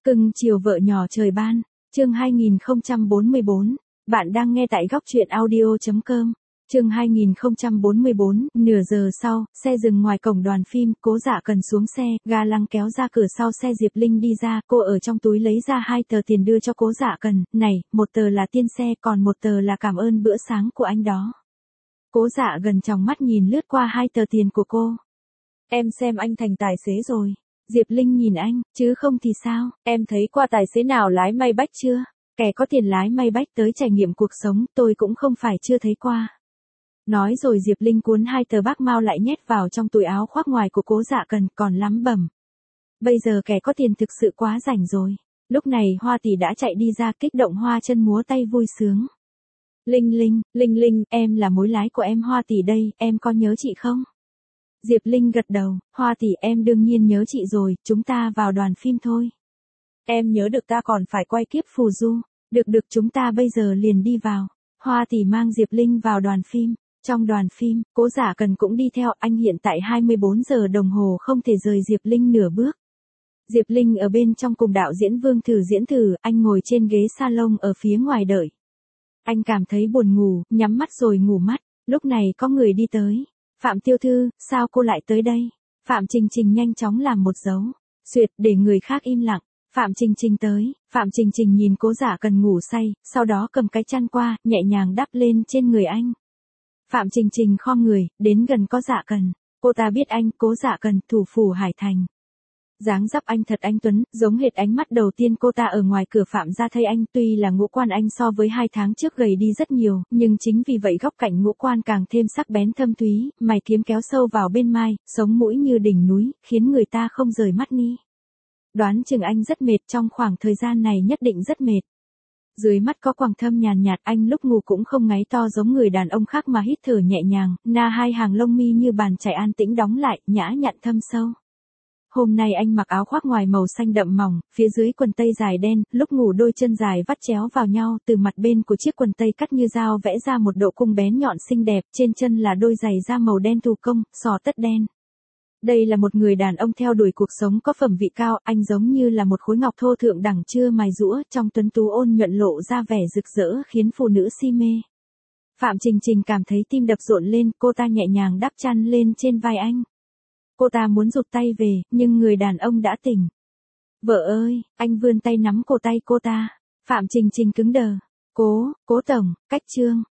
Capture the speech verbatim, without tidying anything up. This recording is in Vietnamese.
Cưng chiều vợ nhỏ trời ban, chương hai nghìn không trăm bốn mươi bốn, bạn đang nghe tại góc truyện audio chấm com. Chương hai nghìn không trăm bốn mươi bốn, nửa giờ sau, xe dừng ngoài cổng đoàn phim, Cố Dạ Cần xuống xe, ga lăng kéo ra cửa sau xe Diệp Linh đi ra, cô ở trong túi lấy ra hai tờ tiền đưa cho Cố Dạ Cần, này, một tờ là tiền xe, còn một tờ là cảm ơn bữa sáng của anh đó. Cố Dạ gần tròng mắt nhìn lướt qua hai tờ tiền của cô. Em xem anh thành tài xế rồi. Diệp Linh nhìn anh, chứ không thì sao, em thấy qua tài xế nào lái may bách chưa? Kẻ có tiền lái may bách tới trải nghiệm cuộc sống, tôi cũng không phải chưa thấy qua. Nói rồi Diệp Linh cuốn hai tờ bác mao lại nhét vào trong túi áo khoác ngoài của Cố Dạ Cần, còn lắm bẩm. Bây giờ kẻ có tiền thực sự quá rảnh rồi. Lúc này Hoa tỷ đã chạy đi ra, kích động hoa chân múa tay vui sướng. Linh Linh, Linh Linh, em là mối lái của em Hoa tỷ đây, em có nhớ chị không? Diệp Linh gật đầu, Hoa tỷ em đương nhiên nhớ chị rồi, chúng ta vào đoàn phim thôi. Em nhớ được ta còn phải quay Kiếp Phù Du, được được chúng ta bây giờ liền đi vào. Hoa tỷ mang Diệp Linh vào đoàn phim, trong đoàn phim, Cố Dạ Cần cũng đi theo, anh hiện tại hai mươi bốn giờ đồng hồ không thể rời Diệp Linh nửa bước. Diệp Linh ở bên trong cùng đạo diễn Vương Thử diễn thử, anh ngồi trên ghế salon ở phía ngoài đợi. Anh cảm thấy buồn ngủ, nhắm mắt rồi ngủ mất, lúc này có người đi tới. Phạm Tiêu Thư, sao cô lại tới đây? Phạm Trình Trình nhanh chóng làm một dấu. Duyệt, để người khác im lặng. Phạm Trình Trình tới, Phạm Trình Trình nhìn Cố Dạ Cần ngủ say, sau đó cầm cái chăn qua, nhẹ nhàng đắp lên trên người anh. Phạm Trình Trình khom người, đến gần Cố Dạ Cần. Cô ta biết anh, Cố Dạ Cần, thủ phủ Hải Thành. Dáng dấp anh thật anh tuấn, giống hệt ánh mắt đầu tiên cô ta ở ngoài cửa Phạm gia thấy anh, tuy là ngũ quan anh so với hai tháng trước gầy đi rất nhiều, nhưng chính vì vậy góc cạnh ngũ quan càng thêm sắc bén thâm thúy, mày kiếm kéo sâu vào bên mai, sống mũi như đỉnh núi, khiến người ta không rời mắt ni. Đoán chừng anh rất mệt, trong khoảng thời gian này nhất định rất mệt. Dưới mắt có quầng thâm nhàn nhạt, anh lúc ngủ cũng không ngáy to giống người đàn ông khác mà hít thở nhẹ nhàng, na hai hàng lông mi như bàn chải an tĩnh đóng lại, nhã nhặn thâm sâu. Hôm nay anh mặc áo khoác ngoài màu xanh đậm mỏng, phía dưới quần tây dài đen, lúc ngủ đôi chân dài vắt chéo vào nhau, từ mặt bên của chiếc quần tây cắt như dao vẽ ra một độ cung bén nhọn xinh đẹp, trên chân là đôi giày da màu đen thủ công, xỏ tất đen. Đây là một người đàn ông theo đuổi cuộc sống có phẩm vị cao, anh giống như là một khối ngọc thô thượng đẳng chưa mài rũa, trong tuấn tú ôn nhuận lộ ra vẻ rực rỡ khiến phụ nữ si mê. Phạm Trình Trình cảm thấy tim đập rộn lên, cô ta nhẹ nhàng đắp chăn lên trên vai anh. Cô ta muốn rụt tay về, nhưng người đàn ông đã tỉnh. Vợ ơi, anh vươn tay nắm cổ tay cô ta. Phạm Trình Trình cứng đờ. Cố, Cố tổng, cách trương.